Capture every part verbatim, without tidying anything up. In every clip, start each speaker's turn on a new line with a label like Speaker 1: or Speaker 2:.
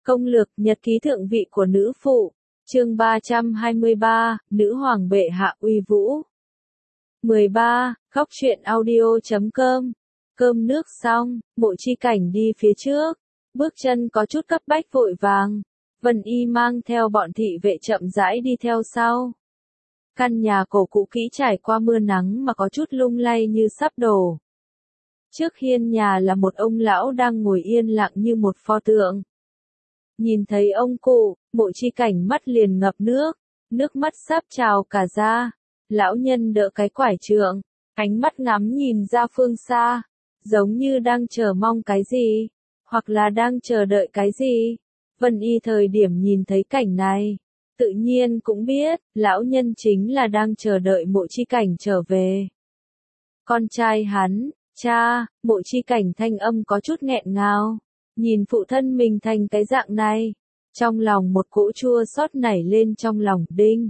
Speaker 1: Công lược nhật ký thượng vị của nữ phụ, chương ba trăm hai mươi ba, nữ hoàng bệ hạ uy vũ. mười ba, góc truyện audio chấm com. Cơm nước xong, Mộ Chi Cảnh đi phía trước, bước chân có chút cấp bách vội vàng. Vân Y mang theo bọn thị vệ chậm rãi đi theo sau. Căn nhà cổ cũ kỹ trải qua mưa nắng mà có chút lung lay như sắp đổ. Trước hiên nhà là một ông lão đang ngồi yên lặng như một pho tượng. Nhìn thấy ông cụ, Mộ Chi Cảnh mắt liền ngập nước, nước mắt sắp trào cả ra. Lão nhân đỡ cái quải trượng, ánh mắt ngắm nhìn ra phương xa, giống như đang chờ mong cái gì, hoặc là đang chờ đợi cái gì. Vân Y thời điểm nhìn thấy cảnh này, tự nhiên cũng biết, lão nhân chính là đang chờ đợi Mộ Chi Cảnh trở về. Con trai hắn, cha, Mộ Chi Cảnh thanh âm có chút nghẹn ngào, nhìn phụ thân mình thành cái dạng này, trong lòng một cỗ chua xót nảy lên trong lòng đinh.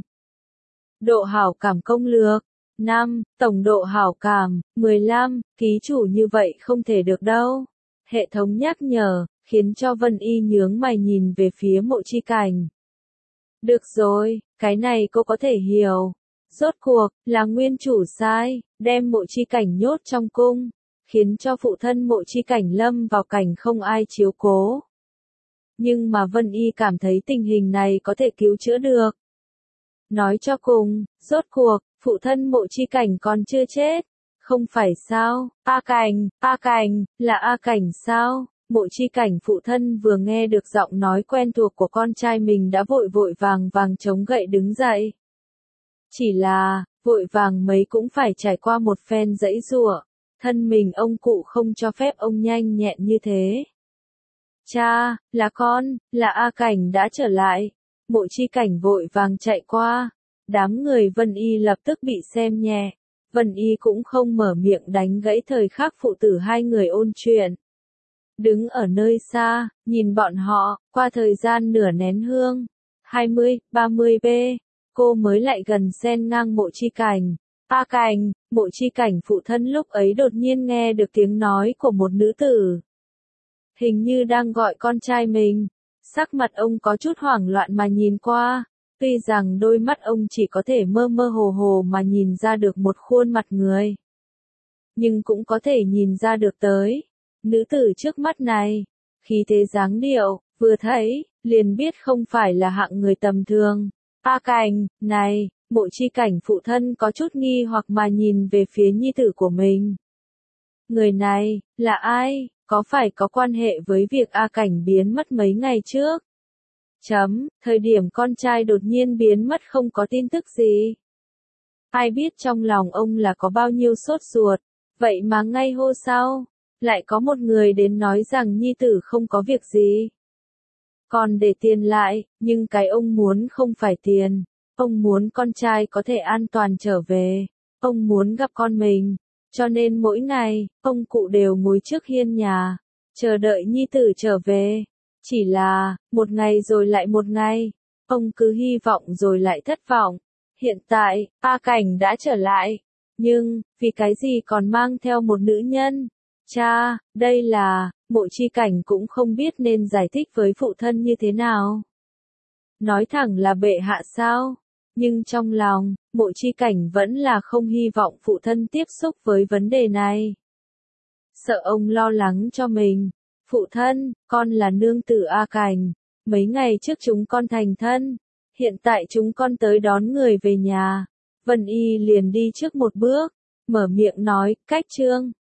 Speaker 1: Độ hảo cảm công lược, năm, tổng độ hảo cảm, mười lăm, ký chủ như vậy không thể được đâu. Hệ thống nhắc nhở, khiến cho Vân Y nhướng mày nhìn về phía Mộ Chi Cảnh. Được rồi, cái này cô có thể hiểu. Rốt cuộc, là nguyên chủ sai, đem Mộ Chi Cảnh nhốt trong cung, khiến cho phụ thân Mộ Chi Cảnh lâm vào cảnh không ai chiếu cố. Nhưng mà Vân Y cảm thấy tình hình này có thể cứu chữa được. Nói cho cùng, rốt cuộc, phụ thân Mộ Chi Cảnh còn chưa chết. Không phải sao, A Cảnh, A Cảnh, là A Cảnh sao? Mộ Chi Cảnh phụ thân vừa nghe được giọng nói quen thuộc của con trai mình đã vội vội vàng vàng chống gậy đứng dậy. Chỉ là, vội vàng mấy cũng phải trải qua một phen giãy giụa, thân mình ông cụ không cho phép ông nhanh nhẹn như thế. Cha, là con, là A Cảnh đã trở lại. Mộ Chi Cảnh vội vàng chạy qua, đám người Vân Y lập tức bị xem nhẹ. Vân Y cũng không mở miệng đánh gãy thời khắc phụ tử hai người ôn chuyện. Đứng ở nơi xa, nhìn bọn họ, qua thời gian nửa nén hương, hai mươi, ba mươi b, cô mới lại gần xen ngang Mộ Chi Cảnh. A Cảnh, Mộ Chi Cảnh phụ thân lúc ấy đột nhiên nghe được tiếng nói của một nữ tử. Hình như đang gọi con trai mình. Sắc mặt ông có chút hoảng loạn mà nhìn qua, tuy rằng đôi mắt ông chỉ có thể mơ mơ hồ hồ mà nhìn ra được một khuôn mặt người. Nhưng cũng có thể nhìn ra được tới, nữ tử trước mắt này, khí thế dáng điệu, vừa thấy, liền biết không phải là hạng người tầm thường. A Cảnh, này, Mộ Chi Cảnh phụ thân có chút nghi hoặc mà nhìn về phía nhi tử của mình. Người này, là ai? Có phải có quan hệ với việc A Cảnh biến mất mấy ngày trước? Chấm, thời điểm con trai đột nhiên biến mất không có tin tức gì. Ai biết trong lòng ông là có bao nhiêu sốt ruột, vậy mà ngay hôm sau, lại có một người đến nói rằng nhi tử không có việc gì. Còn để tiền lại, nhưng cái ông muốn không phải tiền, ông muốn con trai có thể an toàn trở về, ông muốn gặp con mình. Cho nên mỗi ngày, ông cụ đều ngồi trước hiên nhà, chờ đợi nhi tử trở về. Chỉ là, một ngày rồi lại một ngày, ông cứ hy vọng rồi lại thất vọng. Hiện tại, A Cảnh đã trở lại, nhưng, vì cái gì còn mang theo một nữ nhân? Cha, đây là, Mộ Chi Cảnh cũng không biết nên giải thích với phụ thân như thế nào. Nói thẳng là bệ hạ sao? Nhưng trong lòng, Mộ Chi Cảnh vẫn là không hy vọng phụ thân tiếp xúc với vấn đề này. Sợ ông lo lắng cho mình. Phụ thân, con là nương tử A Cảnh. Mấy ngày trước chúng con thành thân. Hiện tại chúng con tới đón người về nhà. Vân Y liền đi trước một bước, mở miệng nói, cách trương,